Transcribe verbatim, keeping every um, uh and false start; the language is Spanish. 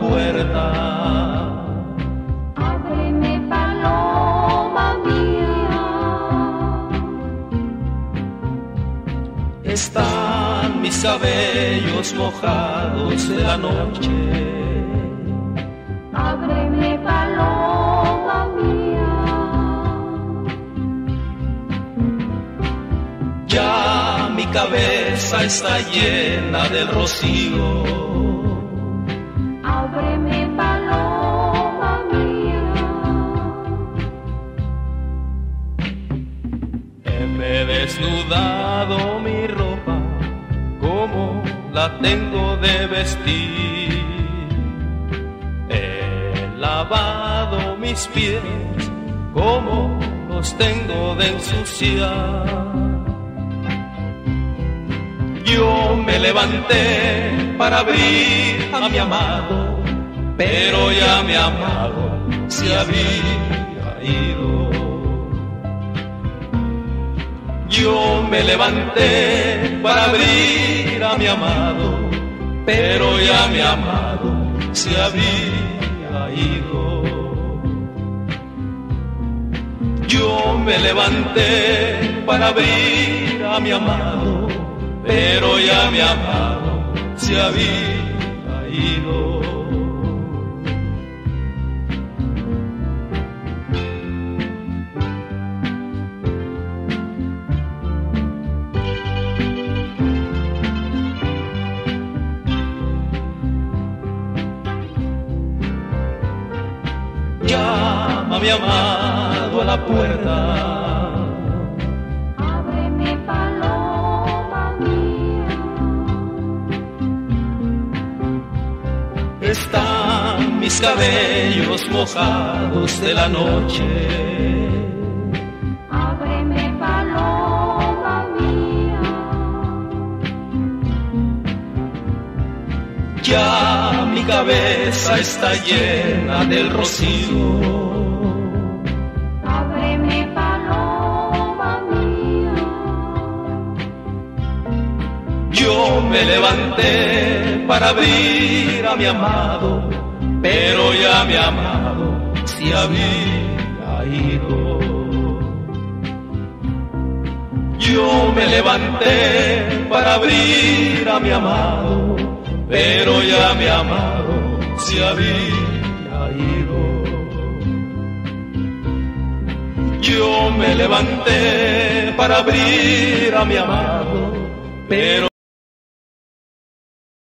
puerta. Ábreme, paloma mía. Están mis cabellos mojados de la noche. Ábreme, paloma mía. Ya mi cabeza está llena del rocío. Ábreme, paloma mía. He desnudado mi ropa como la tengo de vestir. He lavado mis pies como los tengo de ensuciar. Yo me levanté para abrir a mi amado, pero ya mi amado se había ido. Yo me levanté para abrir a mi amado, pero ya mi amado se había ido. Yo me levanté para abrir a mi amado, pero ya mi amado se había ido. Llama a mi amado a la puerta. Ábreme, paloma mía. Están mis cabellos mojados de la noche. Ábreme, paloma mía. Ya mi cabeza está llena del rocío. Ábreme, paloma mía. Yo me levanté para abrir a mi amado, pero ya mi amado se había ido. Yo me levanté para abrir a mi amado, pero ya mi amado se había ido. Yo me levanté para abrir a mi amado, pero